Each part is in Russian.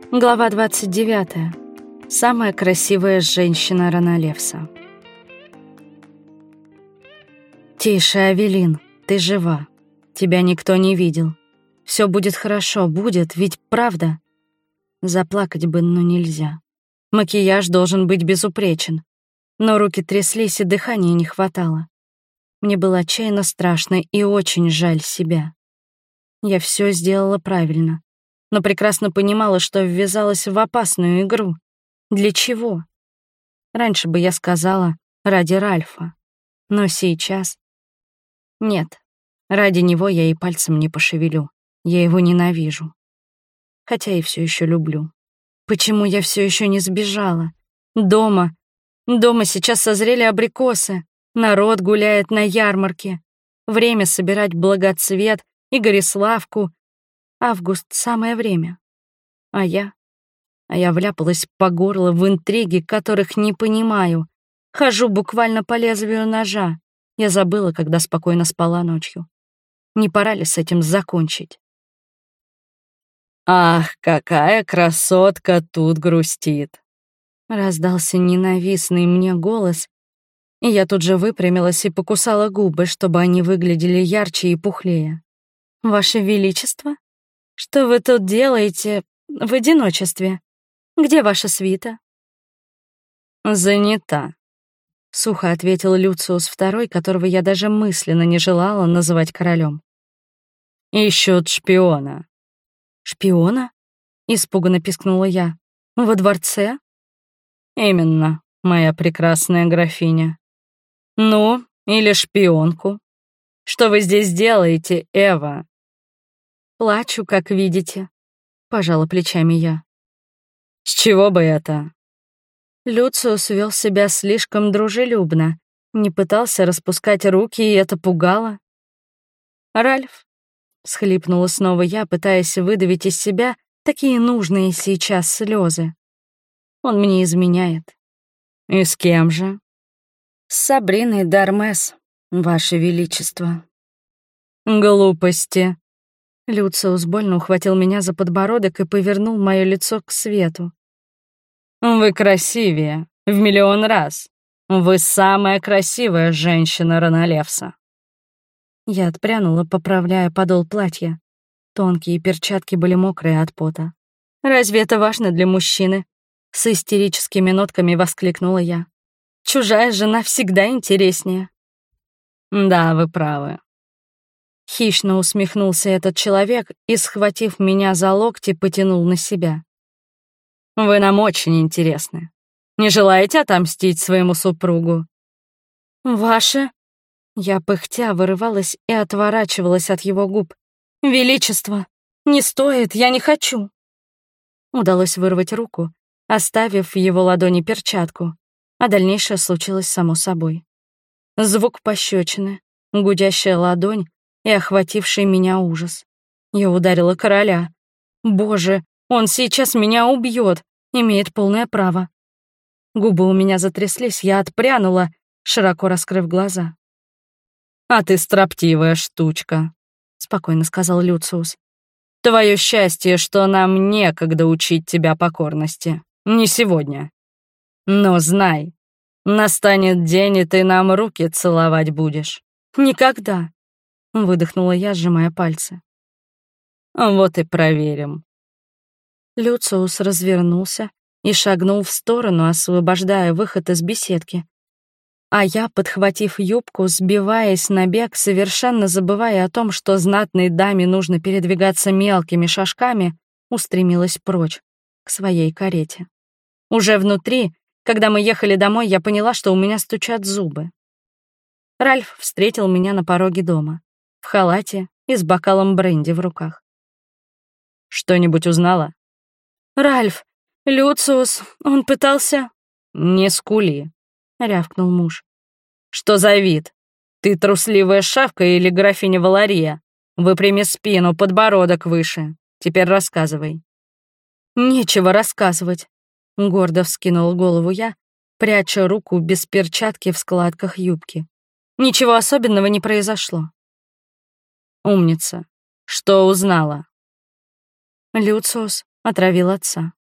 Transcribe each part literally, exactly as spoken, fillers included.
Глава двадцать девятая. Самая красивая женщина Ранолевса. «Тише, Авелин, ты жива. Тебя никто не видел. Все будет хорошо, будет, ведь правда?» Заплакать бы, но нельзя. Макияж должен быть безупречен. Но руки тряслись, и дыхания не хватало. Мне было отчаянно страшно и очень жаль себя. Я все сделала правильно, но прекрасно понимала, что ввязалась в опасную игру. Для чего? Раньше бы я сказала, ради Ральфа. Но сейчас... Нет, ради него я и пальцем не пошевелю. Я его ненавижу. Хотя и все еще люблю. Почему я все еще не сбежала? Дома. Дома сейчас созрели абрикосы. Народ гуляет на ярмарке. Время собирать благоцвет и гориславку. Август — самое время. А я? А я вляпалась по горло в интриги, которых не понимаю. Хожу буквально по лезвию ножа. Я забыла, когда спокойно спала ночью. Не пора ли с этим закончить? «Ах, какая красотка тут грустит!» Раздался ненавистный мне голос, и я тут же выпрямилась и покусала губы, чтобы они выглядели ярче и пухлее. «Ваше Величество? Что вы тут делаете в одиночестве? Где ваша свита?» «Занята», — сухо ответил Люциус второй, которого я даже мысленно не желала называть королем. «Ищут шпиона». «Шпиона?» — испуганно пискнула я. «Во дворце?» «Именно, моя прекрасная графиня». «Ну, или шпионку. Что вы здесь делаете, Эва?» «Плачу, как видите», — пожала плечами я. «С чего бы это?» Люциус вел себя слишком дружелюбно, не пытался распускать руки, и это пугало. «Ральф», — схлипнула снова я, пытаясь выдавить из себя такие нужные сейчас слезы. «Он мне изменяет». «И с кем же?» «С Сабриной Дармес, Ваше Величество». «Глупости». Люциус больно ухватил меня за подбородок и повернул мое лицо к свету. «Вы красивее, в миллион раз. Вы самая красивая женщина Ранолевса». Я отпрянула, поправляя подол платья. Тонкие перчатки были мокрые от пота. «Разве это важно для мужчины?» С истерическими нотками воскликнула я. «Чужая жена всегда интереснее». «Да, вы правы». Хищно усмехнулся этот человек и, схватив меня за локти, потянул на себя. «Вы нам очень интересны. Не желаете отомстить своему супругу?» «Ваше?» Я пыхтя вырывалась и отворачивалась от его губ. «Величество! Не стоит, я не хочу!» Удалось вырвать руку, оставив в его ладони перчатку, а дальнейшее случилось само собой. Звук пощечины, гудящая ладонь и охвативший меня ужас. Я ударила короля. Боже, он сейчас меня убьет, имеет полное право. Губы у меня затряслись, я отпрянула, широко раскрыв глаза. «А ты строптивая штучка», — спокойно сказал Люциус. «Твое счастье, что нам некогда учить тебя покорности. Не сегодня. Но знай, настанет день, и ты нам руки целовать будешь». «Никогда», — выдохнула я, сжимая пальцы. «Вот и проверим». Люциус развернулся и шагнул в сторону, освобождая выход из беседки. А я, подхватив юбку, сбиваясь на бег, совершенно забывая о том, что знатной даме нужно передвигаться мелкими шажками, устремилась прочь, к своей карете. Уже внутри, когда мы ехали домой, я поняла, что у меня стучат зубы. Ральф встретил меня на пороге дома, в халате и с бокалом бренди в руках. «Что-нибудь узнала?» «Ральф, Люциус, он пытался...» «Не скули», — рявкнул муж. «Что за вид? Ты трусливая шавка или графиня Валария? Выпрями спину, подбородок выше. Теперь рассказывай». «Нечего рассказывать», — гордо вскинула голову я, пряча руку без перчатки в складках юбки. «Ничего особенного не произошло». «Умница. Что узнала?» Люциус отравил отца.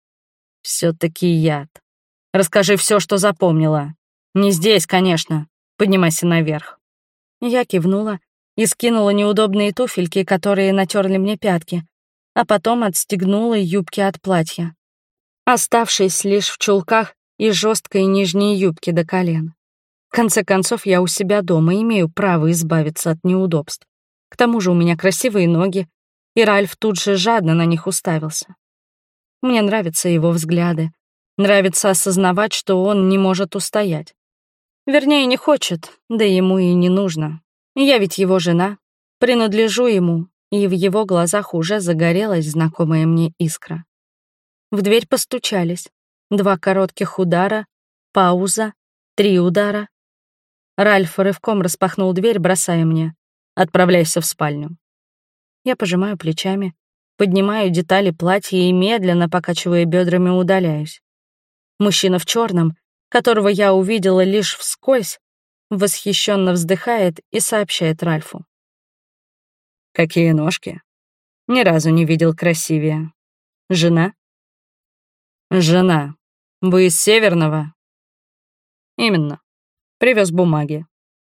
Все-таки яд. Расскажи все, что запомнила. Не здесь, конечно. Поднимайся наверх». Я кивнула и скинула неудобные туфельки, которые натерли мне пятки, а потом отстегнула юбки от платья, оставшись лишь в чулках и жесткой нижней юбке до колен. В конце концов, я у себя дома имею право избавиться от неудобств. К тому же у меня красивые ноги, и Ральф тут же жадно на них уставился. Мне нравятся его взгляды, нравится осознавать, что он не может устоять. Вернее, не хочет, да ему и не нужно. Я ведь его жена, принадлежу ему, и в его глазах уже загорелась знакомая мне искра. В дверь постучались. Два коротких удара, пауза, три удара. Ральф рывком распахнул дверь, бросая мне: «Отправляйся в спальню». Я пожимаю плечами, поднимаю детали платья и медленно, покачивая бедрами, удаляюсь. Мужчина в черном, которого я увидела лишь вскользь, восхищенно вздыхает и сообщает Ральфу: «Какие ножки! Ни разу не видел красивее. Жена?» «Жена. Вы из Северного?» «Именно. Привез бумаги».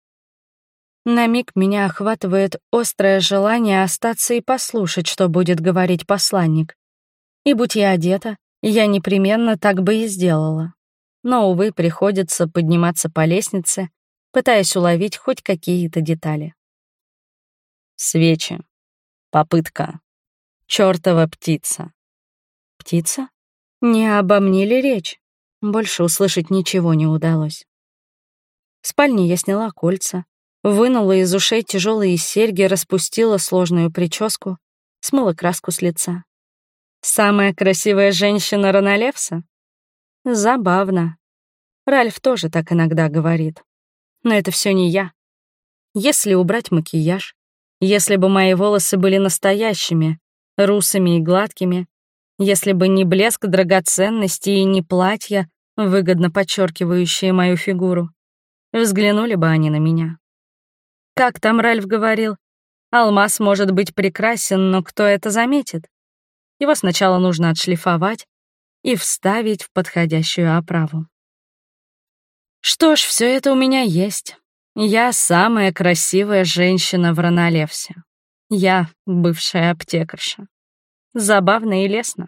На миг меня охватывает острое желание остаться и послушать, что будет говорить посланник. И будь я одета, я непременно так бы и сделала. Но, увы, приходится подниматься по лестнице, пытаясь уловить хоть какие-то детали. Свечи. Попытка. Чёртова птица. Птица? Не обо мне ли речь? Больше услышать ничего не удалось. В спальне я сняла кольца, вынула из ушей тяжелые серьги, распустила сложную прическу, смыла краску с лица. Самая красивая женщина Ранолевса? Забавно. Ральф тоже так иногда говорит. Но это все не я. Если убрать макияж, если бы мои волосы были настоящими, русыми и гладкими, если бы не блеск драгоценностей и не платья, выгодно подчеркивающие мою фигуру, взглянули бы они на меня. Как там Ральф говорил, алмаз может быть прекрасен, но кто это заметит? Его сначала нужно отшлифовать и вставить в подходящую оправу. Что ж, все это у меня есть. Я самая красивая женщина в Ранолевсе. Я бывшая аптекарша. Забавно и лестно.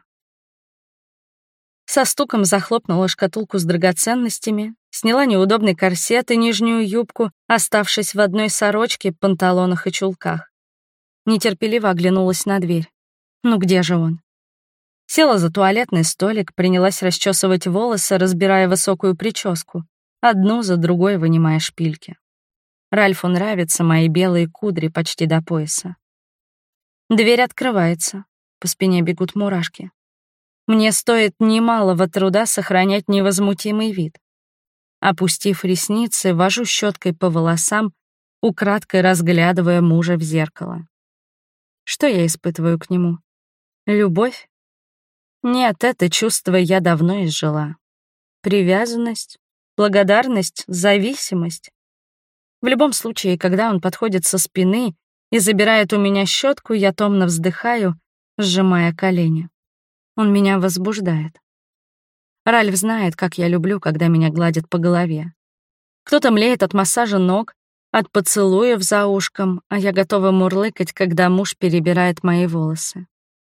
Со стуком захлопнула шкатулку с драгоценностями, сняла неудобный корсет и нижнюю юбку, оставшись в одной сорочке, панталонах и чулках. Нетерпеливо оглянулась на дверь. Ну где же он? Села за туалетный столик, принялась расчесывать волосы, разбирая высокую прическу, одну за другой вынимая шпильки. Ральфу нравятся мои белые кудри почти до пояса. Дверь открывается, по спине бегут мурашки. Мне стоит немалого труда сохранять невозмутимый вид. Опустив ресницы, вожу щеткой по волосам, украдкой разглядывая мужа в зеркало. Что я испытываю к нему? Любовь? Нет, это чувство я давно изжила. Привязанность, благодарность, зависимость. В любом случае, когда он подходит со спины и забирает у меня щетку, я томно вздыхаю, сжимая колени. Он меня возбуждает. Ральф знает, как я люблю, когда меня гладят по голове. Кто-то млеет от массажа ног, от поцелуев за ушком, а я готова мурлыкать, когда муж перебирает мои волосы.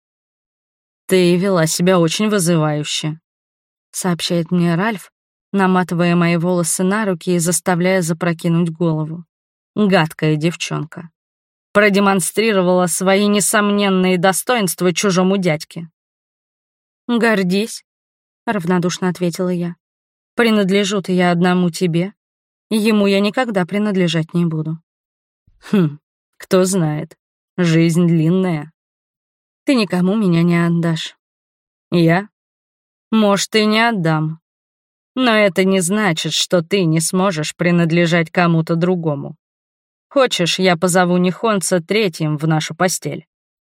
«Ты вела себя очень вызывающе», — сообщает мне Ральф, наматывая мои волосы на руки и заставляя запрокинуть голову. Гадкая девчонка. Продемонстрировала свои несомненные достоинства чужому дядьке. «Гордись», — равнодушно ответила я. «Принадлежу-то я одному тебе, и ему я никогда принадлежать не буду». «Хм, кто знает, жизнь длинная. Ты никому меня не отдашь». «Я? Может, и не отдам. Но это не значит, что ты не сможешь принадлежать кому-то другому. Хочешь, я позову Нихонца третьим в нашу постель?»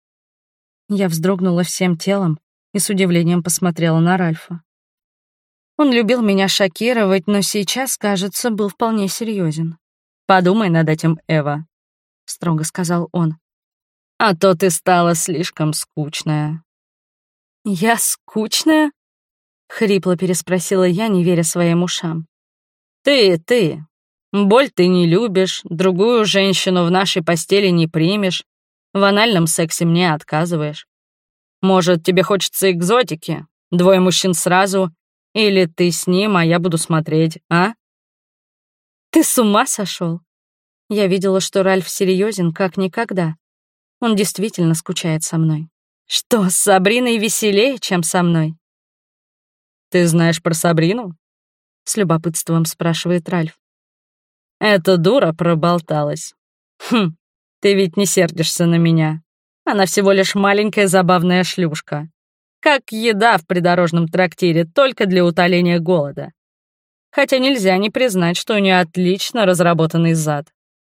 Я вздрогнула всем телом и с удивлением посмотрела на Ральфа. Он любил меня шокировать, но сейчас, кажется, был вполне серьезен. «Подумай над этим, Эва», — строго сказал он. «А то ты стала слишком скучная». «Я скучная?» Хрипло переспросила я, не веря своим ушам. «Ты, ты. Боль ты не любишь, другую женщину в нашей постели не примешь, в анальном сексе мне отказываешь. Может, тебе хочется экзотики? Двое мужчин сразу? Или ты с ним, а я буду смотреть, а?» «Ты с ума сошел? Я видела, что Ральф серьезен, как никогда. Он действительно скучает со мной. Что, с Сабриной веселее, чем со мной?» «Ты знаешь про Сабрину?» — с любопытством спрашивает Ральф. «Эта дура проболталась. Хм, ты ведь не сердишься на меня. Она всего лишь маленькая забавная шлюшка. Как еда в придорожном трактире, только для утоления голода. Хотя нельзя не признать, что у нее отлично разработанный зад».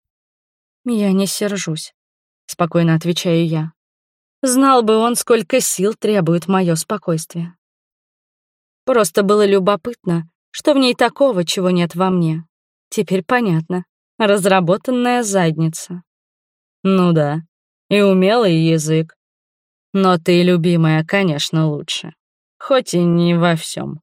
«Я не сержусь», — спокойно отвечаю я. Знал бы он, сколько сил требует мое спокойствие. Просто было любопытно, что в ней такого, чего нет во мне. Теперь понятно. Разработанная задница. «Ну да, и умелый язык. Но ты, любимая, конечно, лучше. Хоть и не во всем.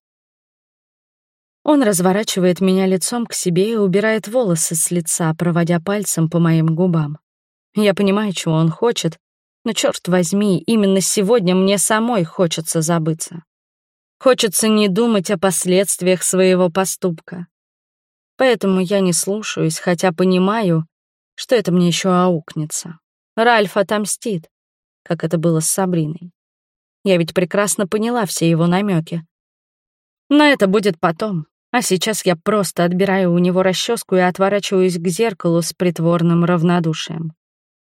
Он разворачивает меня лицом к себе и убирает волосы с лица, проводя пальцем по моим губам. Я понимаю, чего он хочет, но, черт возьми, именно сегодня мне самой хочется забыться. Хочется не думать о последствиях своего поступка. Поэтому я не слушаюсь, хотя понимаю, что это мне еще аукнется. Ральф отомстит, как это было с Сабриной. Я ведь прекрасно поняла все его намеки. Но это будет потом, а сейчас я просто отбираю у него расческу и отворачиваюсь к зеркалу с притворным равнодушием.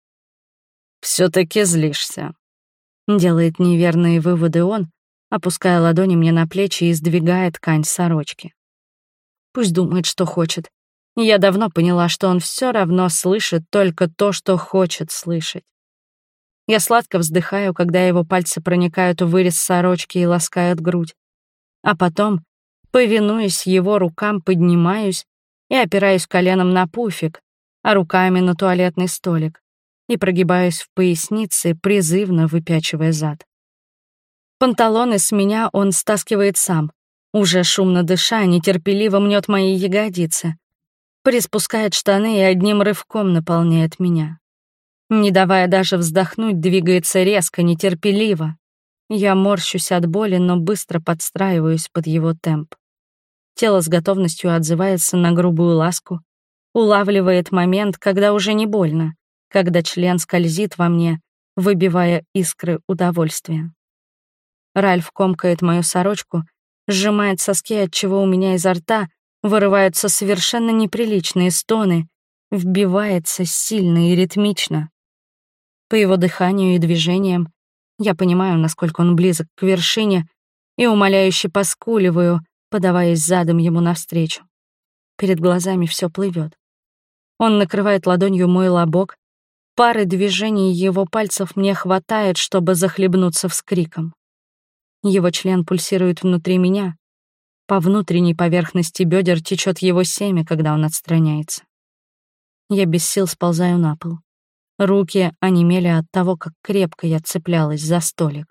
«Все-таки злишься», — делает неверные выводы он, опуская ладони мне на плечи и сдвигая ткань сорочки. Пусть думает, что хочет. Я давно поняла, что он все равно слышит только то, что хочет слышать. Я сладко вздыхаю, когда его пальцы проникают в вырез сорочки и ласкают грудь. А потом, повинуясь его рукам, поднимаюсь и опираюсь коленом на пуфик, а руками на туалетный столик, и прогибаюсь в пояснице, призывно выпячивая зад. Панталоны с меня он стаскивает сам, уже шумно дыша, нетерпеливо мнет мои ягодицы, приспускает штаны и одним рывком наполняет меня. Не давая даже вздохнуть, двигается резко, нетерпеливо. Я морщусь от боли, но быстро подстраиваюсь под его темп. Тело с готовностью отзывается на грубую ласку, улавливает момент, когда уже не больно, когда член скользит во мне, выбивая искры удовольствия. Ральф комкает мою сорочку, сжимает соски, отчего у меня изо рта вырываются совершенно неприличные стоны, вбивается сильно и ритмично. По его дыханию и движениям я понимаю, насколько он близок к вершине, и умоляюще поскуливаю, подаваясь задом ему навстречу. Перед глазами все плывет. Он накрывает ладонью мой лобок, пары движений его пальцев мне хватает, чтобы захлебнуться вскриком. Его член пульсирует внутри меня. По внутренней поверхности бедер течет его семя, когда он отстраняется. Я без сил сползаю на пол. Руки онемели от того, как крепко я цеплялась за столик.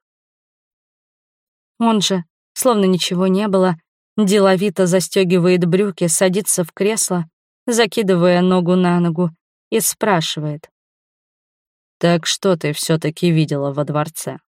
Он же, словно ничего не было, деловито застегивает брюки, садится в кресло, закидывая ногу на ногу, и спрашивает: «Так что ты все-таки видела во дворце?»